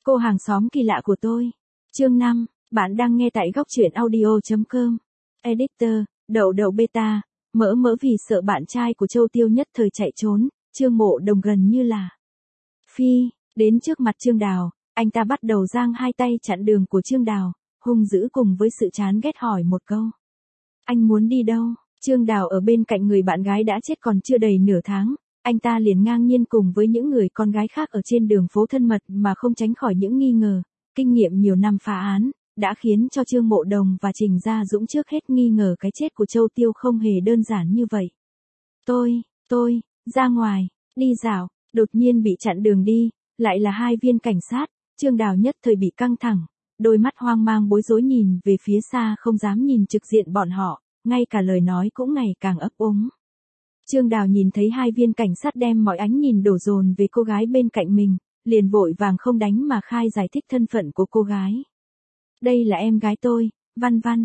Cô hàng xóm kỳ lạ của tôi. Chương 5, bạn đang nghe tại góc truyện audio.com. Editor, đậu đậu beta, mỡ mỡ vì sợ bạn trai của Châu Tiêu nhất thời chạy trốn, Trương Mộ Đồng gần như là phi, đến trước mặt Trương Đào, anh ta bắt đầu giang hai tay chặn đường của Trương Đào, hung dữ cùng với sự chán ghét hỏi một câu. Anh muốn đi đâu? Trương Đào ở bên cạnh người bạn gái đã chết còn chưa đầy nửa tháng, anh ta liền ngang nhiên cùng với những người con gái khác ở trên đường phố thân mật mà không tránh khỏi những nghi ngờ, kinh nghiệm nhiều năm phá án, đã khiến cho Trương Mộ Đồng và Trình Gia Dũng trước hết nghi ngờ cái chết của Châu Tiêu không hề đơn giản như vậy. Tôi, ra ngoài, đi dạo, đột nhiên bị chặn đường đi, lại là hai viên cảnh sát, Trương Đào nhất thời bị căng thẳng, đôi mắt hoang mang bối rối nhìn về phía xa không dám nhìn trực diện bọn họ, ngay cả lời nói cũng ngày càng ấp úng. Trương Đào nhìn thấy hai viên cảnh sát đem mọi ánh nhìn đổ dồn về cô gái bên cạnh mình, liền vội vàng không đánh mà khai giải thích thân phận của cô gái. Đây là em gái tôi, Văn Văn.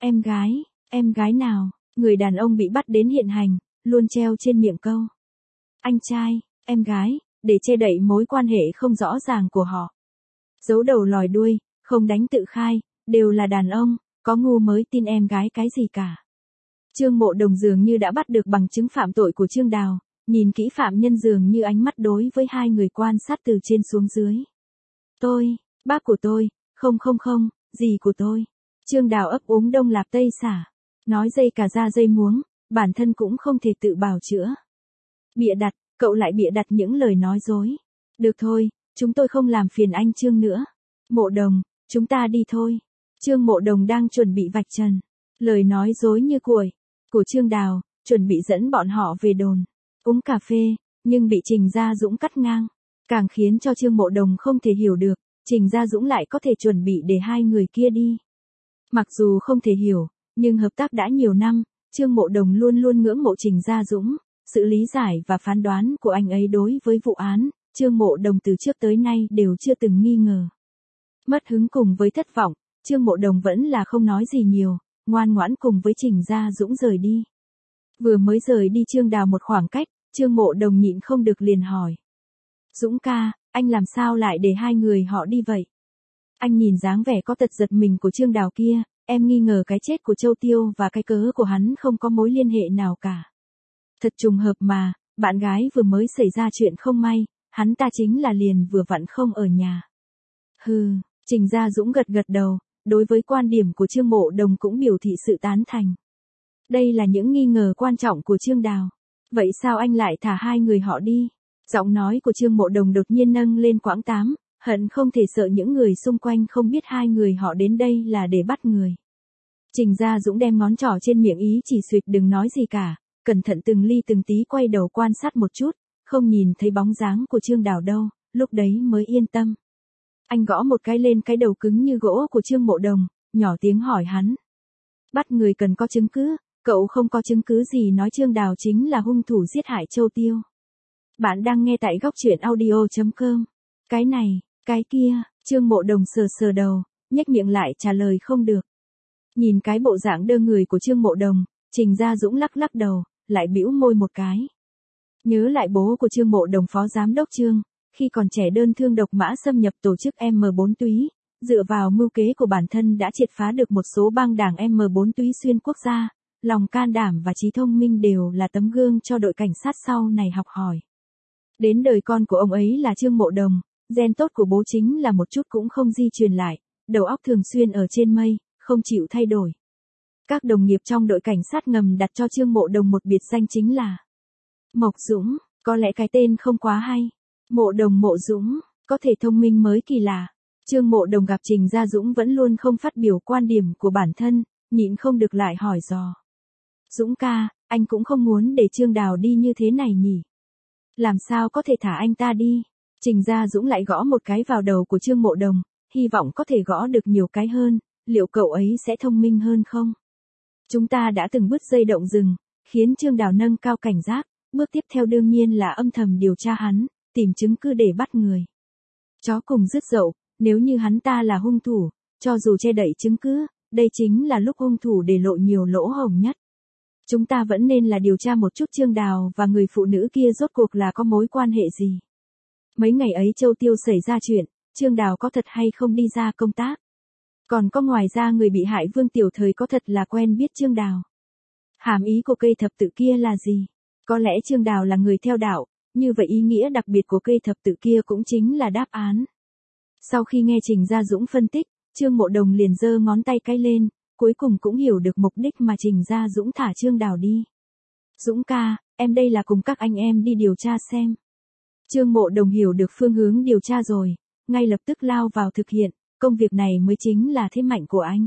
Em gái nào? Người đàn ông bị bắt đến hiện hành, luôn treo trên miệng câu. Anh trai, em gái, để che đậy mối quan hệ không rõ ràng của họ. Giấu đầu lòi đuôi, không đánh tự khai, đều là đàn ông, có ngu mới tin em gái cái gì cả. Trương Mộ Đồng dường như đã bắt được bằng chứng phạm tội của Trương Đào, nhìn kỹ phạm nhân dường như ánh mắt đối với hai người quan sát từ trên xuống dưới. Bác của tôi, không, gì của tôi. Trương Đào ấp úng đông lạp tây xả, nói dây cả da dây muống, bản thân cũng không thể tự bào chữa. Bịa đặt, cậu lại bịa đặt những lời nói dối. Được thôi, chúng tôi không làm phiền anh Trương nữa. Mộ Đồng, chúng ta đi thôi. Trương Mộ Đồng đang chuẩn bị vạch trần lời nói dối như của Trương Đào, chuẩn bị dẫn bọn họ về đồn, uống cà phê, nhưng bị Trình Gia Dũng cắt ngang, càng khiến cho Trương Mộ Đồng không thể hiểu được, Trình Gia Dũng lại có thể chuẩn bị để hai người kia đi. Mặc dù không thể hiểu, nhưng hợp tác đã nhiều năm, Trương Mộ Đồng luôn luôn ngưỡng mộ Trình Gia Dũng, sự lý giải và phán đoán của anh ấy đối với vụ án, Trương Mộ Đồng từ trước tới nay đều chưa từng nghi ngờ. Mất hứng cùng với thất vọng, Trương Mộ Đồng vẫn là không nói gì nhiều, ngoan ngoãn cùng với Trình Gia Dũng rời đi. Vừa mới rời đi Trương Đào một khoảng cách, Trương Mộ Đồng nhịn không được liền hỏi. Dũng ca, anh làm sao lại để hai người họ đi vậy? Anh nhìn dáng vẻ có tật giật mình của Trương Đào kia, em nghi ngờ cái chết của Châu Tiêu và cái cớ của hắn không có mối liên hệ nào cả. Thật trùng hợp mà, bạn gái vừa mới xảy ra chuyện không may, hắn ta chính là liền vừa vặn không ở nhà. Trình Gia Dũng gật đầu, đối với quan điểm của Trương Mộ Đồng cũng biểu thị sự tán thành. Đây là những nghi ngờ quan trọng của Trương Đào. Vậy sao anh lại thả hai người họ đi? Giọng nói của Trương Mộ Đồng đột nhiên nâng lên quãng 8, hận không thể sợ những người xung quanh không biết hai người họ đến đây là để bắt người. Trình Gia Dũng đem ngón trỏ trên miệng ý chỉ xuyệt đừng nói gì cả, cẩn thận từng ly từng tí quay đầu quan sát một chút, không nhìn thấy bóng dáng của Trương Đào đâu, lúc đấy mới yên tâm. Anh gõ một cái lên cái đầu cứng như gỗ của Trương Mộ Đồng, nhỏ tiếng hỏi hắn. Bắt người cần có chứng cứ, cậu không có chứng cứ gì nói Trương Đào chính là hung thủ giết hại Châu Tiêu. Bạn đang nghe tại góc truyện audio.com. Cái này, cái kia, Trương Mộ Đồng sờ đầu, nhếch miệng lại trả lời không được. Nhìn cái bộ dạng đơ người của Trương Mộ Đồng, Trình Gia Dũng lắc đầu, lại bĩu môi một cái. Nhớ lại bố của Trương Mộ Đồng phó giám đốc Trương, khi còn trẻ đơn thương độc mã xâm nhập tổ chức M4 túy, dựa vào mưu kế của bản thân đã triệt phá được một số bang đảng M4 túy xuyên quốc gia, lòng can đảm và trí thông minh đều là tấm gương cho đội cảnh sát sau này học hỏi. Đến đời con của ông ấy là Trương Mộ Đồng, gen tốt của bố chính là một chút cũng không di truyền lại, đầu óc thường xuyên ở trên mây, không chịu thay đổi. Các đồng nghiệp trong đội cảnh sát ngầm đặt cho Trương Mộ Đồng một biệt danh chính là Mộc Dũng, có lẽ cái tên không quá hay. Mộ Đồng Mộ Dũng, có thể thông minh mới kỳ lạ. Trương Mộ Đồng gặp Trình Gia Dũng vẫn luôn không phát biểu quan điểm của bản thân, nhịn không được lại hỏi dò. Dũng ca, anh cũng không muốn để Trương Đào đi như thế này nhỉ? Làm sao có thể thả anh ta đi? Trình Gia Dũng lại gõ một cái vào đầu của Trương Mộ Đồng, hy vọng có thể gõ được nhiều cái hơn, liệu cậu ấy sẽ thông minh hơn không? Chúng ta đã từng bứt dây động rừng, khiến Trương Đào nâng cao cảnh giác, bước tiếp theo đương nhiên là âm thầm điều tra hắn, tìm chứng cứ để bắt người. Chó cùng rứt dậu, nếu như hắn ta là hung thủ, cho dù che đậy chứng cứ, đây chính là lúc hung thủ để lộ nhiều lỗ hổng nhất. Chúng ta vẫn nên là điều tra một chút Trương Đào và người phụ nữ kia rốt cuộc là có mối quan hệ gì. Mấy ngày ấy Châu Tiêu xảy ra chuyện, Trương Đào có thật hay không đi ra công tác. Còn có ngoài ra người bị hại Vương Tiểu Thời có thật là quen biết Trương Đào. Hàm ý của cây thập tự kia là gì? Có lẽ Trương Đào là người theo đạo, như vậy ý nghĩa đặc biệt của cây thập tự kia cũng chính là đáp án. Sau khi nghe Trình Gia Dũng phân tích, Trương Mộ Đồng liền giơ ngón tay cái lên, cuối cùng cũng hiểu được mục đích mà Trình Gia Dũng thả Trương Đào đi. Dũng ca, em đây là cùng các anh em đi điều tra xem. Trương Mộ Đồng hiểu được phương hướng điều tra rồi, ngay lập tức lao vào thực hiện, công việc này mới chính là thế mạnh của anh.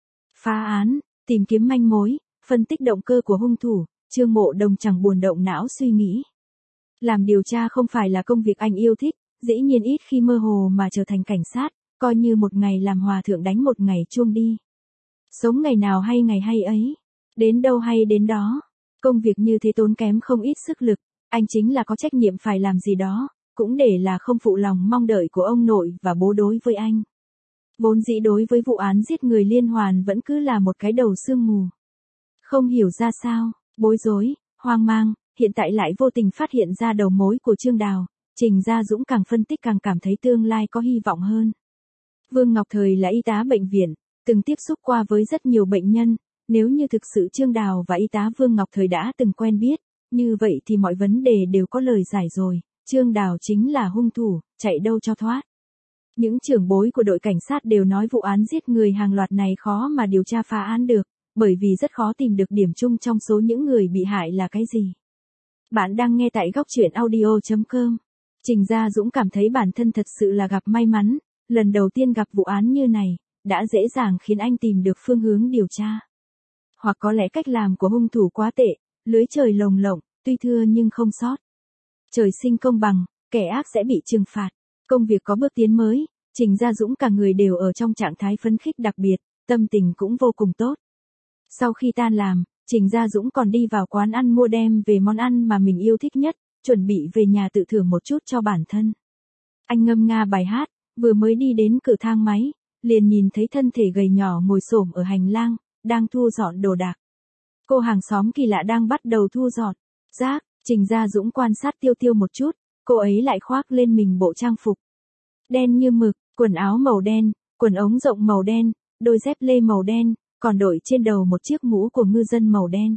Phá án, tìm kiếm manh mối, phân tích động cơ của hung thủ, Trương Mộ Đồng chẳng buồn động não suy nghĩ. Làm điều tra không phải là công việc anh yêu thích, dĩ nhiên ít khi mơ hồ mà trở thành cảnh sát, coi như một ngày làm hòa thượng đánh một ngày chuông đi. Sống ngày nào hay ngày hay ấy, đến đâu hay đến đó. Công việc như thế tốn kém không ít sức lực, anh chính là có trách nhiệm phải làm gì đó, cũng để là không phụ lòng mong đợi của ông nội và bố đối với anh. Vốn dĩ đối với vụ án giết người liên hoàn vẫn cứ là một cái đầu sương mù. Không hiểu ra sao, bối rối, hoang mang, hiện tại lại vô tình phát hiện ra đầu mối của Trương Đào, Trình Gia Dũng càng phân tích càng cảm thấy tương lai có hy vọng hơn. Vương Ngọc Thời là y tá bệnh viện, từng tiếp xúc qua với rất nhiều bệnh nhân, nếu như thực sự Trương Đào và y tá Vương Ngọc Thời đã từng quen biết, như vậy thì mọi vấn đề đều có lời giải rồi, Trương Đào chính là hung thủ, chạy đâu cho thoát. Những trưởng bối của đội cảnh sát đều nói vụ án giết người hàng loạt này khó mà điều tra phá án được, bởi vì rất khó tìm được điểm chung trong số những người bị hại là cái gì. Bạn đang nghe tại góc truyện audio.com. Trình Gia Dũng cảm thấy bản thân thật sự là gặp may mắn, lần đầu tiên gặp vụ án như này, đã dễ dàng khiến anh tìm được phương hướng điều tra. Hoặc có lẽ cách làm của hung thủ quá tệ, lưới trời lồng lộng, tuy thưa nhưng không sót. Trời sinh công bằng, kẻ ác sẽ bị trừng phạt. Công việc có bước tiến mới, Trình Gia Dũng cả người đều ở trong trạng thái phấn khích đặc biệt, tâm tình cũng vô cùng tốt. Sau khi tan làm, Trình Gia Dũng còn đi vào quán ăn mua đem về món ăn mà mình yêu thích nhất, chuẩn bị về nhà tự thưởng một chút cho bản thân. Anh ngâm nga bài hát, vừa mới đi đến cửa thang máy, liền nhìn thấy thân thể gầy nhỏ ngồi xổm ở hành lang, đang thu dọn đồ đạc. Cô hàng xóm kỳ lạ đang bắt đầu thu dọn rác, Trình Gia Dũng quan sát Tiêu Tiêu một chút, cô ấy lại khoác lên mình bộ trang phục đen như mực, quần áo màu đen, quần ống rộng màu đen, đôi dép lê màu đen, còn đội trên đầu một chiếc mũ của ngư dân màu đen.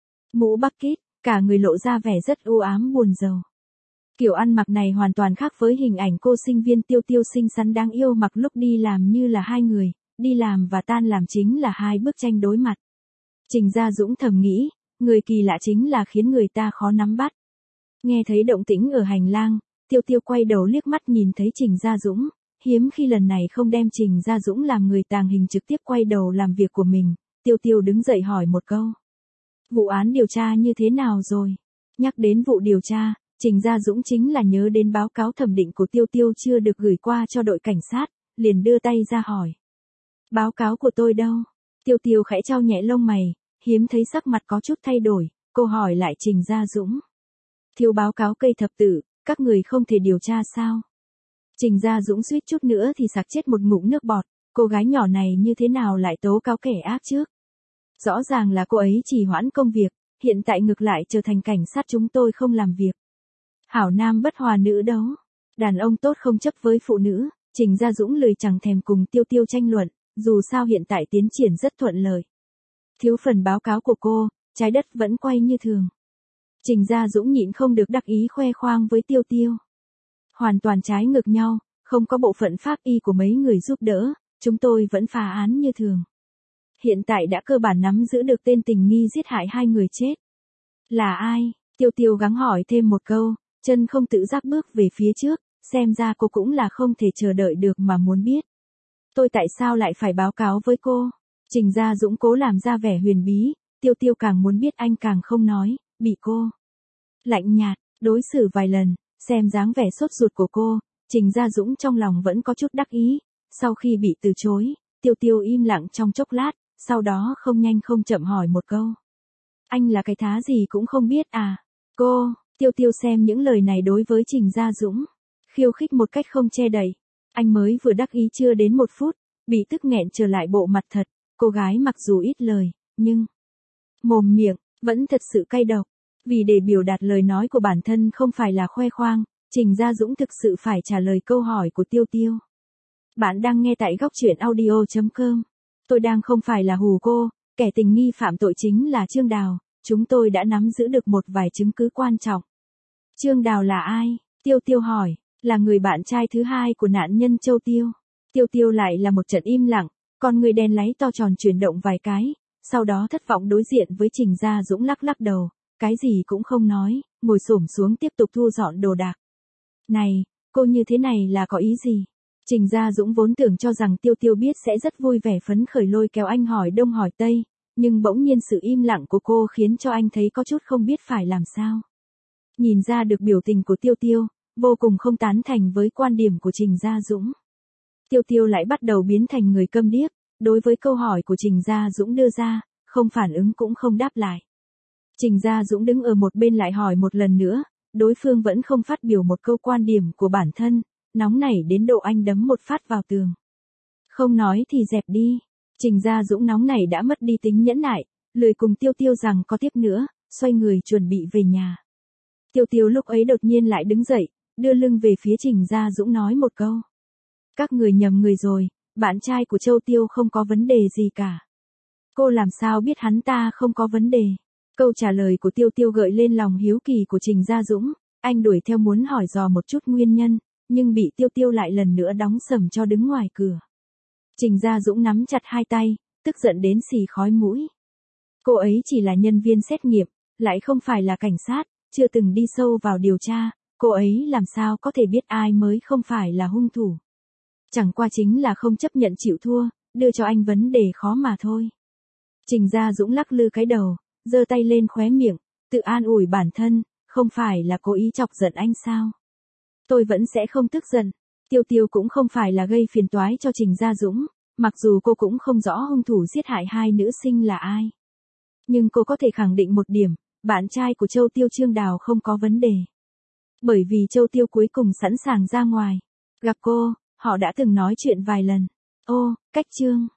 Mũ bucket, cả người lộ ra vẻ rất u ám buồn rầu. Kiểu ăn mặc này hoàn toàn khác với hình ảnh cô sinh viên Tiêu Tiêu xinh xắn đáng yêu mặc lúc đi làm, như là hai người, đi làm và tan làm chính là hai bức tranh đối mặt. Trình Gia Dũng thầm nghĩ, người kỳ lạ chính là khiến người ta khó nắm bắt. Nghe thấy động tĩnh ở hành lang, Tiêu Tiêu quay đầu liếc mắt nhìn thấy Trình Gia Dũng, hiếm khi lần này không đem Trình Gia Dũng làm người tàng hình trực tiếp quay đầu làm việc của mình, Tiêu Tiêu đứng dậy hỏi một câu. Vụ án điều tra như thế nào rồi? Nhắc đến vụ điều tra, Trình Gia Dũng chính là nhớ đến báo cáo thẩm định của Tiêu Tiêu chưa được gửi qua cho đội cảnh sát, liền đưa tay ra hỏi. Báo cáo của tôi đâu? Tiêu Tiêu khẽ chau nhẹ lông mày, hiếm thấy sắc mặt có chút thay đổi, cô hỏi lại Trình Gia Dũng. Thiếu báo cáo cây thập tự, các người không thể điều tra sao? Trình Gia Dũng suýt chút nữa thì sặc chết một ngụm nước bọt, cô gái nhỏ này như thế nào lại tố cáo kẻ ác trước? Rõ ràng là cô ấy trì hoãn công việc, hiện tại ngược lại trở thành cảnh sát chúng tôi không làm việc. Hảo nam bất hòa nữ đấu, đàn ông tốt không chấp với phụ nữ, Trình Gia Dũng lười chẳng thèm cùng Tiêu Tiêu tranh luận, dù sao hiện tại tiến triển rất thuận lợi. Thiếu phần báo cáo của cô, trái đất vẫn quay như thường. Trình Gia Dũng nhịn không được đắc ý khoe khoang với Tiêu Tiêu. Hoàn toàn trái ngược nhau, không có bộ phận pháp y của mấy người giúp đỡ, chúng tôi vẫn phá án như thường. Hiện tại đã cơ bản nắm giữ được tên tình nghi giết hại hai người chết. Là ai? Tiêu Tiêu gắng hỏi thêm một câu, chân không tự giác bước về phía trước, xem ra cô cũng là không thể chờ đợi được mà muốn biết. Tôi tại sao lại phải báo cáo với cô? Trình Gia Dũng cố làm ra vẻ huyền bí, Tiêu Tiêu càng muốn biết anh càng không nói, bị cô lạnh nhạt, đối xử vài lần, xem dáng vẻ sốt ruột của cô, Trình Gia Dũng trong lòng vẫn có chút đắc ý, sau khi bị từ chối, Tiêu Tiêu im lặng trong chốc lát, sau đó không nhanh không chậm hỏi một câu. Anh là cái thá gì cũng không biết à? Cô, Tiêu Tiêu xem những lời này đối với Trình Gia Dũng, khiêu khích một cách không che đậy. Anh mới vừa đắc ý chưa đến một phút, bị tức nghẹn trở lại bộ mặt thật, cô gái mặc dù ít lời, nhưng mồm miệng, vẫn thật sự cay độc. Vì để biểu đạt lời nói của bản thân không phải là khoe khoang, Trình Gia Dũng thực sự phải trả lời câu hỏi của Tiêu Tiêu. Bạn đang nghe tại góc truyện audio.com. Tôi đang không phải là hù cô, kẻ tình nghi phạm tội chính là Trương Đào, chúng tôi đã nắm giữ được một vài chứng cứ quan trọng. Trương Đào là ai? Tiêu Tiêu hỏi, là người bạn trai thứ hai của nạn nhân Châu Tiêu. Tiêu Tiêu lại là một trận im lặng, con người đen láy to tròn chuyển động vài cái, sau đó thất vọng đối diện với Trình Gia Dũng lắc lắc đầu, cái gì cũng không nói, ngồi xổm xuống tiếp tục thu dọn đồ đạc. Này, cô như thế này là có ý gì? Trình Gia Dũng vốn tưởng cho rằng Tiêu Tiêu biết sẽ rất vui vẻ phấn khởi lôi kéo anh hỏi đông hỏi tây, nhưng bỗng nhiên sự im lặng của cô khiến cho anh thấy có chút không biết phải làm sao. Nhìn ra được biểu tình của Tiêu Tiêu, vô cùng không tán thành với quan điểm của Trình Gia Dũng. Tiêu Tiêu lại bắt đầu biến thành người câm điếc, đối với câu hỏi của Trình Gia Dũng đưa ra, không phản ứng cũng không đáp lại. Trình Gia Dũng đứng ở một bên lại hỏi một lần nữa, đối phương vẫn không phát biểu một câu quan điểm của bản thân, nóng nảy đến độ anh đấm một phát vào tường. Không nói thì dẹp đi. Trình Gia Dũng nóng nảy đã mất đi tính nhẫn nại, lười cùng Tiêu Tiêu rằng có tiếp nữa, xoay người chuẩn bị về nhà. Tiêu Tiêu lúc ấy đột nhiên lại đứng dậy, đưa lưng về phía Trình Gia Dũng nói một câu. Các người nhầm người rồi, bạn trai của Châu Tiêu không có vấn đề gì cả. Cô làm sao biết hắn ta không có vấn đề? Câu trả lời của Tiêu Tiêu gợi lên lòng hiếu kỳ của Trình Gia Dũng, anh đuổi theo muốn hỏi dò một chút nguyên nhân, nhưng bị Tiêu Tiêu lại lần nữa đóng sầm cho đứng ngoài cửa. Trình Gia Dũng nắm chặt hai tay, tức giận đến xì khói mũi. Cô ấy chỉ là nhân viên xét nghiệm, lại không phải là cảnh sát, chưa từng đi sâu vào điều tra, cô ấy làm sao có thể biết ai mới không phải là hung thủ. Chẳng qua chính là không chấp nhận chịu thua, đưa cho anh vấn đề khó mà thôi. Trình Gia Dũng lắc lư cái đầu, giơ tay lên khóe miệng, tự an ủi bản thân, không phải là cố ý chọc giận anh sao? Tôi vẫn sẽ không tức giận. Tiêu Tiêu cũng không phải là gây phiền toái cho Trình Gia Dũng, mặc dù cô cũng không rõ hung thủ giết hại hai nữ sinh là ai. Nhưng cô có thể khẳng định một điểm, bạn trai của Châu Tiêu Trương Đào không có vấn đề. Bởi vì Châu Tiêu cuối cùng sẵn sàng ra ngoài. Gặp cô, họ đã từng nói chuyện vài lần. Ô, cách Trương.